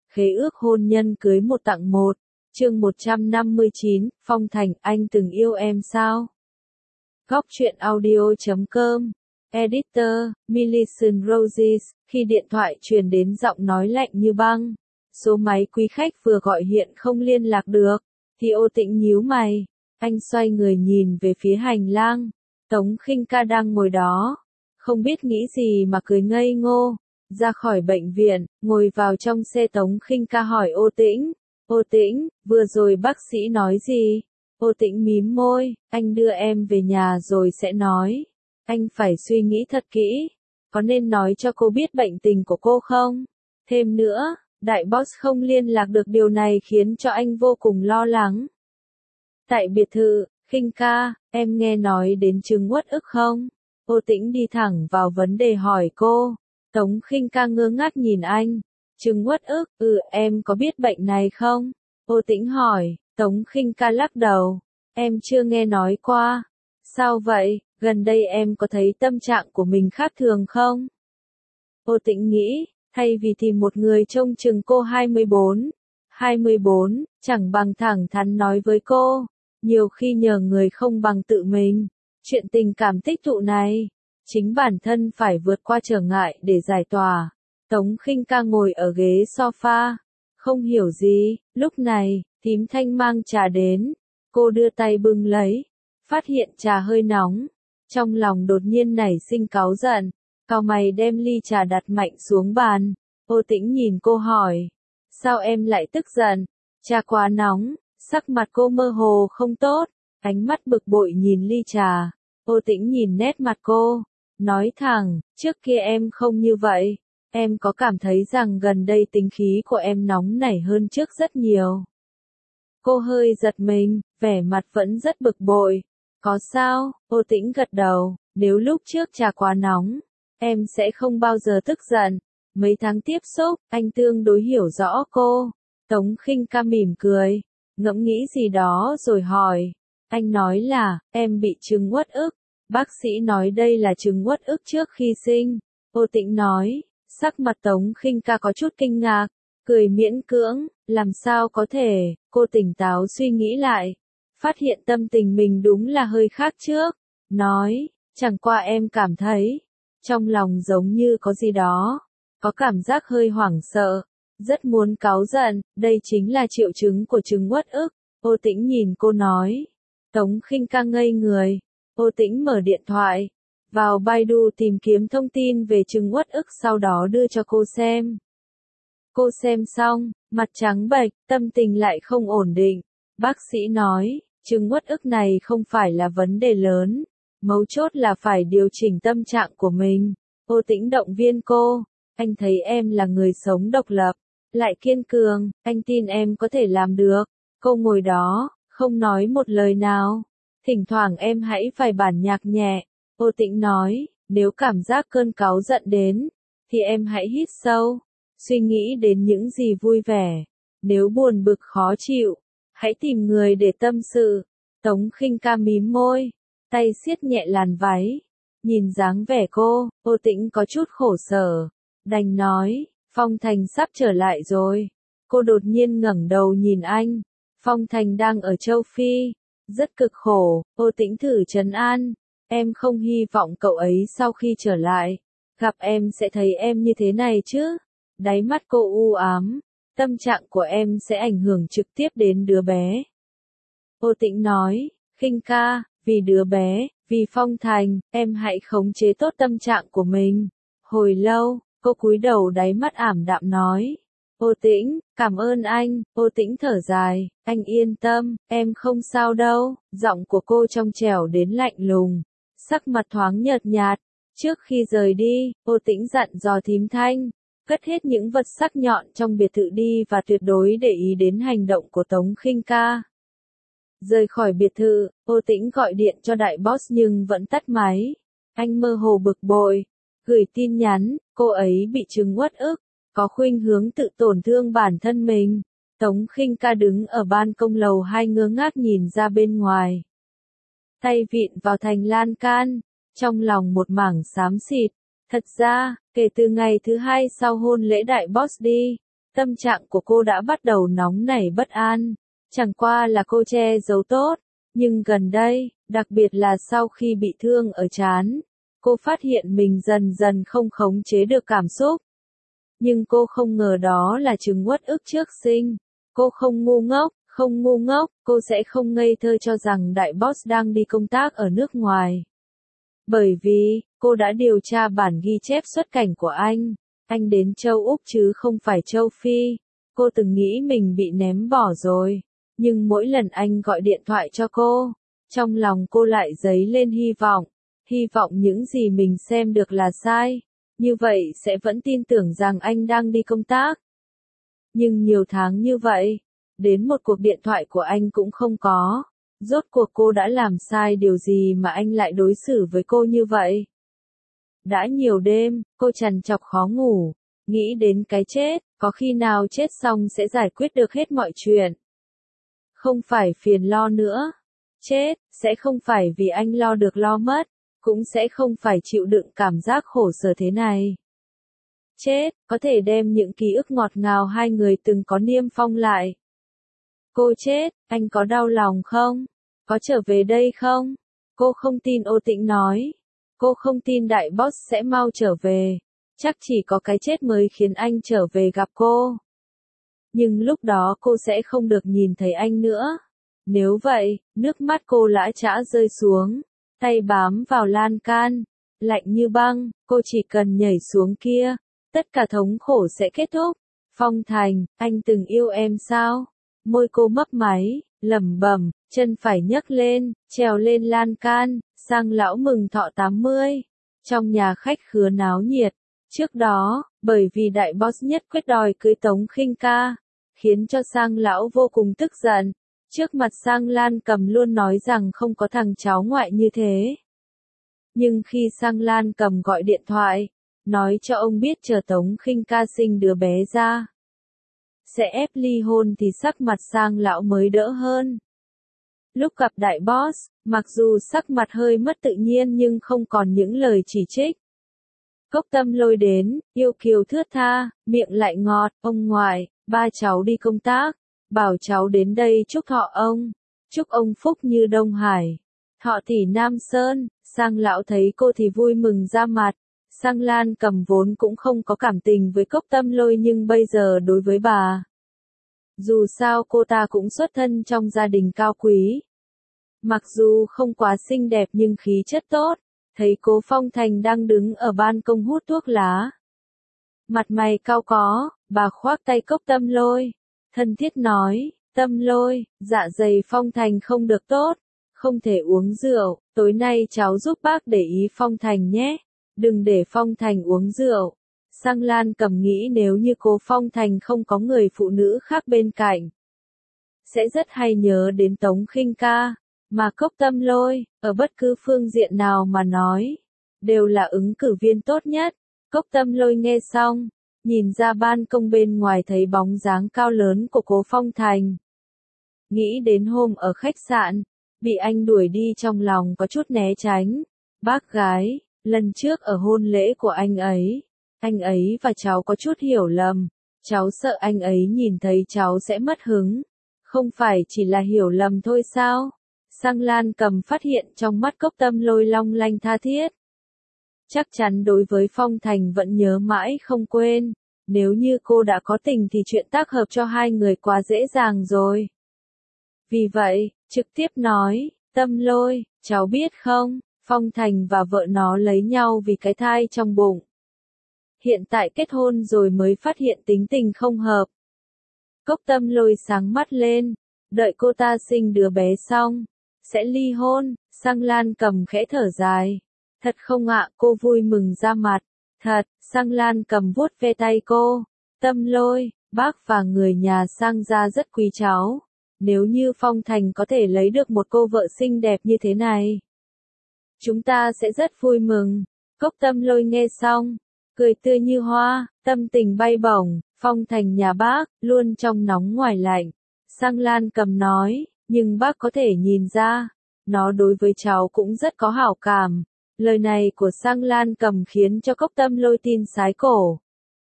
khế ước hôn nhân cưới một tặng một. Chương 159, Phong Thành, anh từng yêu em sao? Góc truyện audio.com. Editor, Millicent Roses. Khi điện thoại truyền đến giọng nói lạnh như băng, số máy quý khách vừa gọi hiện không liên lạc được, thì Ô Tĩnh nhíu mày. Anh xoay người nhìn về phía hành lang. Tống Khinh Ca đang ngồi đó, không biết nghĩ gì mà cười ngây ngô. Ra khỏi bệnh viện, ngồi vào trong xe, Tống Khinh Ca hỏi Ô Tĩnh. Ô Tĩnh, vừa rồi bác sĩ nói gì? Ô Tĩnh mím môi, anh đưa em về nhà rồi sẽ nói. Anh phải suy nghĩ thật kỹ. Có nên nói cho cô biết bệnh tình của cô không? Thêm nữa, đại boss không liên lạc được, điều này khiến cho anh vô cùng lo lắng. Tại biệt thự, Khinh Ca, em nghe nói đến chứng uất ức không? Ô Tĩnh đi thẳng vào vấn đề hỏi cô. Tống Khinh Ca ngơ ngác nhìn anh. Chứng uất ức, em có biết bệnh này không? Ô Tĩnh hỏi. Tống Khinh Ca lắc đầu. Em chưa nghe nói qua. Sao vậy, gần đây em có thấy tâm trạng của mình khác thường không? Ô Tĩnh nghĩ, thay vì tìm một người trông chừng cô 24, chẳng bằng thẳng thắn nói với cô. Nhiều khi nhờ người không bằng tự mình. Chuyện tình cảm tích tụ này, chính bản thân phải vượt qua trở ngại để giải tỏa. Tống Khinh Ca ngồi ở ghế sofa, không hiểu gì. Lúc này, thím Thanh mang trà đến. Cô đưa tay bưng lấy, phát hiện trà hơi nóng. Trong lòng đột nhiên nảy sinh cáu giận, cau mày đem ly trà đặt mạnh xuống bàn. Ô Tĩnh nhìn cô hỏi, sao em lại tức giận? Trà quá nóng. Sắc mặt cô mơ hồ không tốt, ánh mắt bực bội nhìn ly trà. Ô Tĩnh nhìn nét mặt cô, nói thẳng, trước kia em không như vậy. Em có cảm thấy rằng gần đây tính khí của em nóng nảy hơn trước rất nhiều. Cô hơi giật mình, vẻ mặt vẫn rất bực bội. Có sao? Ô Tĩnh gật đầu, nếu lúc trước trà quá nóng, em sẽ không bao giờ tức giận. Mấy tháng tiếp xúc, anh tương đối hiểu rõ cô. Tống Khinh Ca mỉm cười, ngẫm nghĩ gì đó rồi hỏi. Anh nói là, em bị chứng uất ức. Bác sĩ nói đây là chứng uất ức trước khi sinh. Ô Tĩnh nói, sắc mặt Tống Khinh Ca có chút kinh ngạc, cười miễn cưỡng, làm sao có thể. Cô tỉnh táo suy nghĩ lại, phát hiện tâm tình mình đúng là hơi khác trước. Nói, chẳng qua em cảm thấy, trong lòng giống như có gì đó, có cảm giác hơi hoảng sợ, rất muốn cáu giận, đây chính là triệu chứng của chứng uất ức. Ô Tĩnh nhìn cô nói. Tống Khinh Ca ngây người. Ô Tĩnh mở điện thoại, vào Baidu tìm kiếm thông tin về chứng uất ức, sau đó đưa cho cô xem. Cô xem xong, mặt trắng bệch, tâm tình lại không ổn định. Bác sĩ nói, chứng uất ức này không phải là vấn đề lớn, mấu chốt là phải điều chỉnh tâm trạng của mình. Ô Tĩnh động viên cô, anh thấy em là người sống độc lập, lại kiên cường, anh tin em có thể làm được. Cô ngồi đó, không nói một lời nào. Thỉnh thoảng em hãy phải bản nhạc nhẹ. Ô Tĩnh nói, nếu cảm giác cơn cáu giận đến, thì em hãy hít sâu, suy nghĩ đến những gì vui vẻ. Nếu buồn bực khó chịu, hãy tìm người để tâm sự. Tống Khinh Ca mím môi, tay siết nhẹ làn váy. Nhìn dáng vẻ cô, Ô Tĩnh có chút khổ sở, đành nói, Phong Thành sắp trở lại rồi. Cô đột nhiên ngẩng đầu nhìn anh. Phong Thành đang ở châu Phi, rất cực khổ. Ô Tĩnh thử trấn an, em không hy vọng cậu ấy sau khi trở lại, gặp em sẽ thấy em như thế này chứ. Đáy mắt cô u ám, tâm trạng của em sẽ ảnh hưởng trực tiếp đến đứa bé. Ô Tĩnh nói, Khinh Ca, vì đứa bé, vì Phong Thành, em hãy khống chế tốt tâm trạng của mình. Hồi lâu, cô cúi đầu, đáy mắt ảm đạm nói. Ô Tĩnh, cảm ơn anh. Ô Tĩnh thở dài, anh yên tâm, em không sao đâu. Giọng của cô trong trẻo đến lạnh lùng, sắc mặt thoáng nhợt nhạt. Trước khi rời đi, Ô Tĩnh dặn dò thím Thanh, cất hết những vật sắc nhọn trong biệt thự đi và tuyệt đối để ý đến hành động của Tống Khinh Ca. Rời khỏi biệt thự, Ô Tĩnh gọi điện cho đại boss nhưng vẫn tắt máy. Anh mơ hồ bực bội, gửi tin nhắn, cô ấy bị chứng uất ức, có khuynh hướng tự tổn thương bản thân mình. Tống Khinh Ca đứng ở ban công lầu 2 ngơ ngác nhìn ra bên ngoài. Tay vịn vào thành lan can, trong lòng một mảng xám xịt. Thật ra, kể từ ngày thứ 2 sau hôn lễ đại boss đi, Tâm trạng của cô đã bắt đầu nóng nảy bất an, chẳng qua là cô che giấu tốt, nhưng gần đây, đặc biệt là sau khi bị thương ở trán, cô phát hiện mình dần dần không khống chế được cảm xúc. Nhưng cô không ngờ đó là chứng uất ức trước sinh. Cô không ngu ngốc, cô sẽ không ngây thơ cho rằng đại boss đang đi công tác ở nước ngoài. Bởi vì, cô đã điều tra bản ghi chép xuất cảnh của anh đến châu Úc chứ không phải châu Phi. Cô từng nghĩ mình bị ném bỏ rồi, nhưng mỗi lần anh gọi điện thoại cho cô, trong lòng cô lại dấy lên hy vọng những gì mình xem được là sai, như vậy sẽ vẫn tin tưởng rằng anh đang đi công tác. Nhưng nhiều tháng như vậy, đến một cuộc điện thoại của anh cũng không có. Rốt cuộc cô đã làm sai điều gì mà anh lại đối xử với cô như vậy? Đã nhiều đêm, cô trằn trọc khó ngủ, nghĩ đến cái chết, có khi nào chết xong sẽ giải quyết được hết mọi chuyện. Không phải phiền lo nữa. Chết, sẽ không phải vì anh lo được lo mất, cũng sẽ không phải chịu đựng cảm giác khổ sở thế này. Chết, có thể đem những ký ức ngọt ngào hai người từng có niêm phong lại. Cô chết, anh có đau lòng không? Có trở về đây không? Cô không tin Ô Tĩnh nói. Cô không tin đại boss sẽ mau trở về. Chắc chỉ có cái chết mới khiến anh trở về gặp cô. Nhưng lúc đó cô sẽ không được nhìn thấy anh nữa. Nếu vậy, nước mắt cô lã chã rơi xuống, tay bám vào lan can, lạnh như băng, cô chỉ cần nhảy xuống kia, tất cả thống khổ sẽ kết thúc. Phong Thành, anh từng yêu em sao? Môi cô mấp máy, lẩm bẩm, chân phải nhấc lên, trèo lên lan can, sang lão mừng thọ 80. Trong nhà khách khứa náo nhiệt. Trước đó, bởi vì đại boss nhất quyết đòi cưới Tống Khinh Ca, khiến cho sang lão vô cùng tức giận. Trước mặt Sang Lan Cầm luôn nói rằng không có thằng cháu ngoại như thế. Nhưng khi Sang Lan Cầm gọi điện thoại, nói cho ông biết chờ Tống Khinh Ca sinh đứa bé ra, sẽ ép ly hôn thì sắc mặt Sang lão mới đỡ hơn. Lúc gặp đại boss, mặc dù sắc mặt hơi mất tự nhiên nhưng không còn những lời chỉ trích. Cốc Tâm Lôi đến, yêu kiều thướt tha, miệng lại ngọt, ông ngoại, ba cháu đi công tác, bảo cháu đến đây chúc thọ ông, chúc ông phúc như Đông Hải, thọ tỷ Nam Sơn. Sang lão thấy cô thì vui mừng ra mặt. Sang Lan Cầm vốn cũng không có cảm tình với Cốc Tâm Lôi nhưng bây giờ đối với bà, dù sao cô ta cũng xuất thân trong gia đình cao quý. Mặc dù không quá xinh đẹp nhưng khí chất tốt, thấy Cố Phong Thành đang đứng ở ban công hút thuốc lá. Mặt mày cau có, bà khoác tay Cốc Tâm Lôi, thân thiết nói, Tâm Lôi, dạ dày Phong Thành không được tốt, không thể uống rượu, tối nay cháu giúp bác để ý Phong Thành nhé, đừng để Phong Thành uống rượu. Sang Lan Cầm nghĩ nếu như Cố Phong Thành không có người phụ nữ khác bên cạnh, sẽ rất hay nhớ đến Tống Khinh Ca, mà Cốc Tâm Lôi, ở bất cứ phương diện nào mà nói, đều là ứng cử viên tốt nhất. Cốc Tâm Lôi nghe xong, nhìn ra ban công bên ngoài thấy bóng dáng cao lớn của Cố Phong Thành. Nghĩ đến hôm ở khách sạn, bị anh đuổi đi trong lòng có chút né tránh. Bác gái, lần trước ở hôn lễ của anh ấy và cháu có chút hiểu lầm. Cháu sợ anh ấy nhìn thấy cháu sẽ mất hứng. Không phải chỉ là hiểu lầm thôi sao? Sang Lan Cầm phát hiện trong mắt Cốc Tâm Lôi long lanh tha thiết. Chắc chắn đối với Phong Thành vẫn nhớ mãi không quên. Nếu như cô đã có tình thì chuyện tác hợp cho hai người quá dễ dàng rồi. Vì vậy, trực tiếp nói, Tâm Lôi, cháu biết không, Phong Thành và vợ nó lấy nhau vì cái thai trong bụng. Hiện tại kết hôn rồi mới phát hiện tính tình không hợp. Cốc Tâm Lôi sáng mắt lên, đợi cô ta sinh đứa bé xong, sẽ ly hôn. Sang Lan Cầm khẽ thở dài. Thật không ạ, cô vui mừng ra mặt. Thật, Sang Lan Cầm vuốt ve tay cô. Tâm Lôi, bác và người nhà Sang gia rất quý cháu. Nếu như Phong Thành có thể lấy được một cô vợ xinh đẹp như thế này, chúng ta sẽ rất vui mừng. Cốc Tâm Lôi nghe xong, cười tươi như hoa, tâm tình bay bổng. Phong Thành nhà bác, luôn trong nóng ngoài lạnh. Sang Lan Cầm nói, nhưng bác có thể nhìn ra, nó đối với cháu cũng rất có hảo cảm. Lời này của Sang Lan Cầm khiến cho Cốc Tâm Lôi tin sái cổ.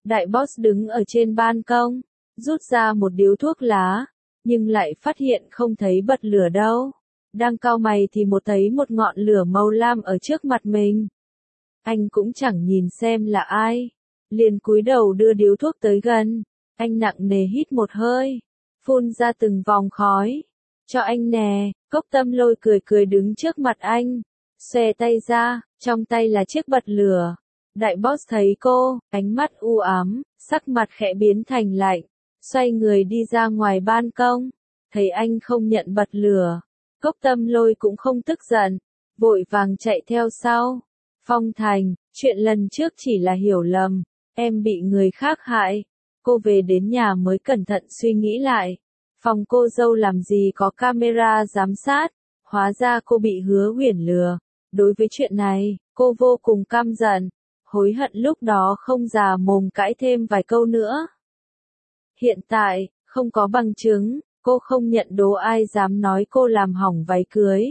Đại boss đứng ở trên ban công, rút ra một điếu thuốc lá, nhưng lại phát hiện không thấy bật lửa đâu. Đang cau mày thì thấy một ngọn lửa màu lam ở trước mặt mình. Anh cũng chẳng nhìn xem là ai, liền cúi đầu đưa điếu thuốc tới gần. Anh nặng nề hít một hơi, phun ra từng vòng khói. Cho anh nè, Cốc Tâm Lôi cười cười đứng trước mặt anh, xòe tay ra, trong tay là chiếc bật lửa. Đại boss thấy cô, ánh mắt u ám, sắc mặt khẽ biến thành lạnh, xoay người đi ra ngoài ban công. Thấy anh không nhận bật lửa, Cốc Tâm Lôi cũng không tức giận, vội vàng chạy theo sau. Phong Thành, chuyện lần trước chỉ là hiểu lầm, em bị người khác hại. Cô về đến nhà mới cẩn thận suy nghĩ lại. Phòng cô dâu làm gì có camera giám sát, hóa ra cô bị Hứa Huyền lừa. Đối với chuyện này, cô vô cùng căm giận, hối hận lúc đó không già mồm cãi thêm vài câu nữa. Hiện tại, không có bằng chứng, cô không nhận đố ai dám nói cô làm hỏng váy cưới.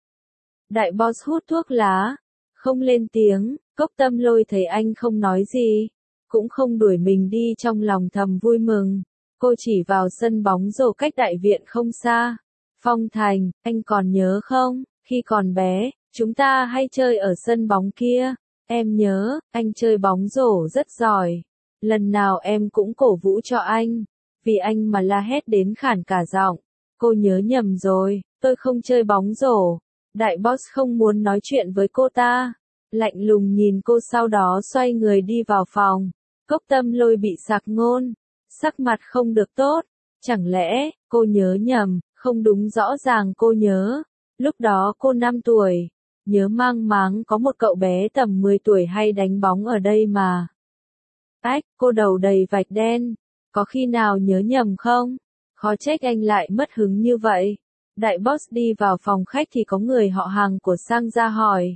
Đại boss hút thuốc lá, không lên tiếng. Cốc Tâm Lôi thấy anh không nói gì, cũng không đuổi mình đi, trong lòng thầm vui mừng. Cô chỉ vào sân bóng rổ cách đại viện không xa. Phong Thành, anh còn nhớ không, khi còn bé, chúng ta hay chơi ở sân bóng kia. Em nhớ, anh chơi bóng rổ rất giỏi. Lần nào em cũng cổ vũ cho anh, vì anh mà la hét đến khản cả giọng. Cô nhớ nhầm rồi, tôi không chơi bóng rổ. Đại boss không muốn nói chuyện với cô ta, lạnh lùng nhìn cô, sau đó xoay người đi vào phòng. Cốc Tâm Lôi bị sặc ngôn, sắc mặt không được tốt. Chẳng lẽ, cô nhớ nhầm? Không đúng, rõ ràng cô nhớ. Lúc đó cô 5 tuổi, nhớ mang máng có một cậu bé tầm 10 tuổi hay đánh bóng ở đây mà. Ách, cô đầu đầy vạch đen, có khi nào nhớ nhầm không? Khó trách anh lại mất hứng như vậy. Đại boss đi vào phòng khách thì có người họ hàng của Sang ra hỏi.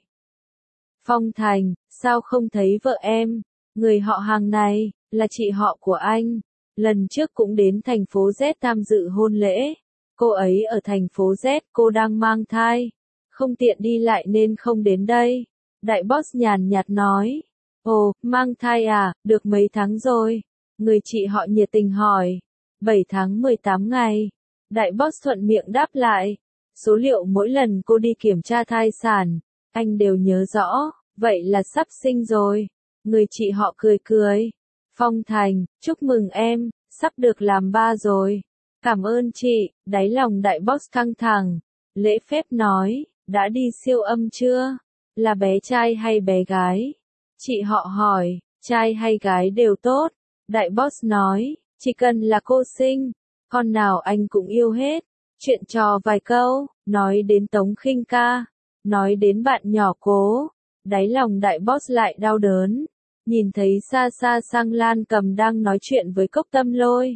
Phong Thành, sao không thấy vợ em? Người họ hàng này, là chị họ của anh. Lần trước cũng đến thành phố Z tham dự hôn lễ. Cô ấy ở thành phố Z, cô đang mang thai. Không tiện đi lại nên không đến đây. Đại boss nhàn nhạt nói. Ồ, mang thai à, được mấy tháng rồi? Người chị họ nhiệt tình hỏi. 7 tháng 18 ngày. Đại boss thuận miệng đáp lại. Số liệu mỗi lần cô đi kiểm tra thai sản, anh đều nhớ rõ, vậy là sắp sinh rồi. Người chị họ cười cười. Phong Thành, chúc mừng em, sắp được làm ba rồi. Cảm ơn chị. Đáy lòng đại boss căng thẳng, lễ phép nói, đã đi siêu âm chưa? Là bé trai hay bé gái? Chị họ hỏi, trai hay gái đều tốt. Đại boss nói, chỉ cần là cô sinh, con nào anh cũng yêu hết. Chuyện trò vài câu, nói đến Tống Khinh ca, nói đến bạn nhỏ Cố. Đáy lòng đại boss lại đau đớn, nhìn thấy xa xa Sang Lan Cầm đang nói chuyện với Cốc Tâm Lôi.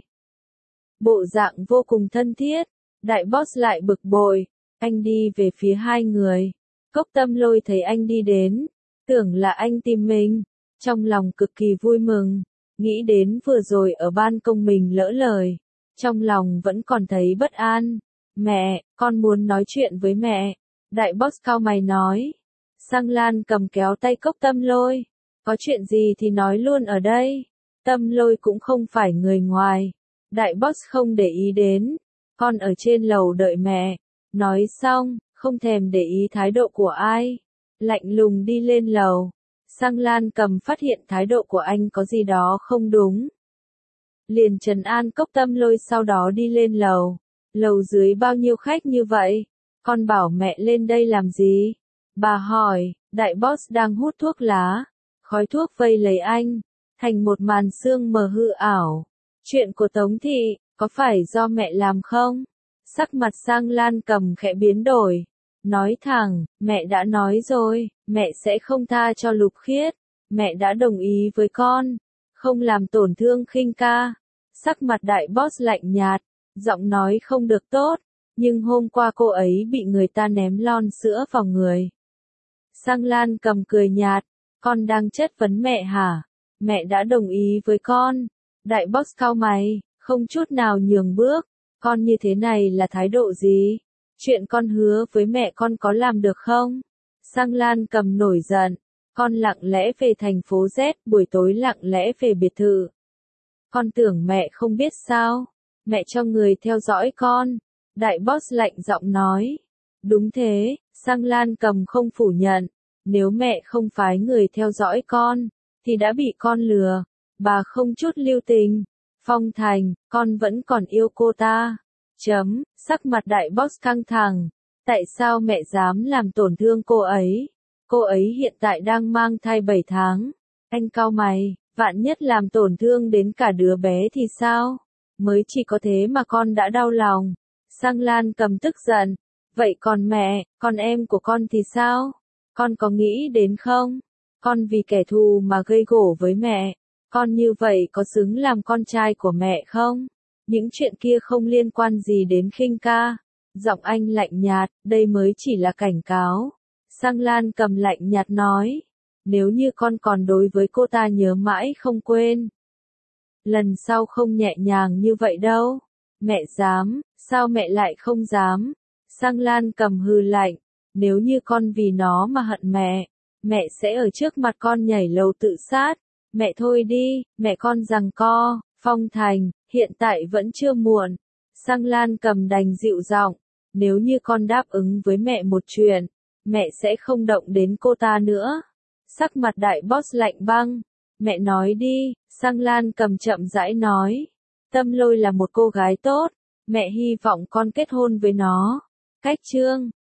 Bộ dạng vô cùng thân thiết, đại boss lại bực bội, anh đi về phía hai người. Cốc Tâm Lôi thấy anh đi đến, tưởng là anh tìm mình, trong lòng cực kỳ vui mừng, nghĩ đến vừa rồi ở ban công mình lỡ lời, trong lòng vẫn còn thấy bất an. Mẹ, con muốn nói chuyện với mẹ. Đại boss cau mày nói. Sang Lan Cầm kéo tay Cốc Tâm Lôi. Có chuyện gì thì nói luôn ở đây. Tâm Lôi cũng không phải người ngoài. Đại boss không để ý đến. Con ở trên lầu đợi mẹ. Nói xong, không thèm để ý thái độ của ai. Lạnh lùng đi lên lầu. Sang Lan Cầm phát hiện thái độ của anh có gì đó không đúng. Liền trấn an Cốc Tâm Lôi, sau đó đi lên lầu. Lầu dưới bao nhiêu khách như vậy? Con bảo mẹ lên đây làm gì? Bà hỏi. Đại boss đang hút thuốc lá. Khói thuốc vây lấy anh, thành một màn sương mờ hư ảo. Chuyện của Tống Thị, có phải do mẹ làm không? Sắc mặt Sang Lan Cầm khẽ biến đổi. Nói thẳng, mẹ đã nói rồi, mẹ sẽ không tha cho Lục Khiết. Mẹ đã đồng ý với con, không làm tổn thương Khinh ca. Sắc mặt đại boss lạnh nhạt, giọng nói không được tốt, nhưng hôm qua cô ấy bị người ta ném lon sữa vào người. Sang Lan Cầm cười nhạt, con đang chất vấn mẹ hả? Mẹ đã đồng ý với con. Đại boss cau mày, không chút nào nhường bước. Con như thế này là thái độ gì? Chuyện con hứa với mẹ con có làm được không? Sang Lan Cầm nổi giận, Con lặng lẽ về thành phố Z, buổi tối lặng lẽ về biệt thự. Con tưởng mẹ không biết sao? Mẹ cho người theo dõi con. Đại boss lạnh giọng nói. Đúng thế, Sang Lan Cầm không phủ nhận. Nếu mẹ không phái người theo dõi con, thì đã bị con lừa. Bà không chút lưu tình. Phong Thành, con vẫn còn yêu cô ta. Sắc mặt đại boss căng thẳng. Tại sao mẹ dám làm tổn thương cô ấy? Cô ấy hiện tại đang mang thai 7 tháng. Anh cau mày, vạn nhất làm tổn thương đến cả đứa bé thì sao? Mới chỉ có thế mà con đã đau lòng. Sang Lan Cầm tức giận. Vậy còn mẹ, con em của con thì sao? Con có nghĩ đến không? Con vì kẻ thù mà gây gổ với mẹ. Con như vậy có xứng làm con trai của mẹ không? Những chuyện kia không liên quan gì đến Khinh ca. Giọng anh lạnh nhạt, đây mới chỉ là cảnh cáo. Sang Lan Cầm lạnh nhạt nói. Nếu như con còn đối với cô ta nhớ mãi không quên. Lần sau không nhẹ nhàng như vậy đâu. Mẹ dám, sao mẹ lại không dám? Sang Lan Cầm hừ lạnh. Nếu như con vì nó mà hận mẹ, mẹ sẽ ở trước mặt con nhảy lầu tự sát. Mẹ thôi đi, mẹ con giằng co. Phong Thành, hiện tại vẫn chưa muộn. Sang Lan Cầm đành dịu giọng. Nếu như con đáp ứng với mẹ một chuyện, mẹ sẽ không động đến cô ta nữa. Sắc mặt đại boss lạnh băng. Mẹ nói đi, Sang Lan Cầm chậm rãi nói. Tâm Lôi là một cô gái tốt, mẹ hy vọng con kết hôn với nó. Cách chương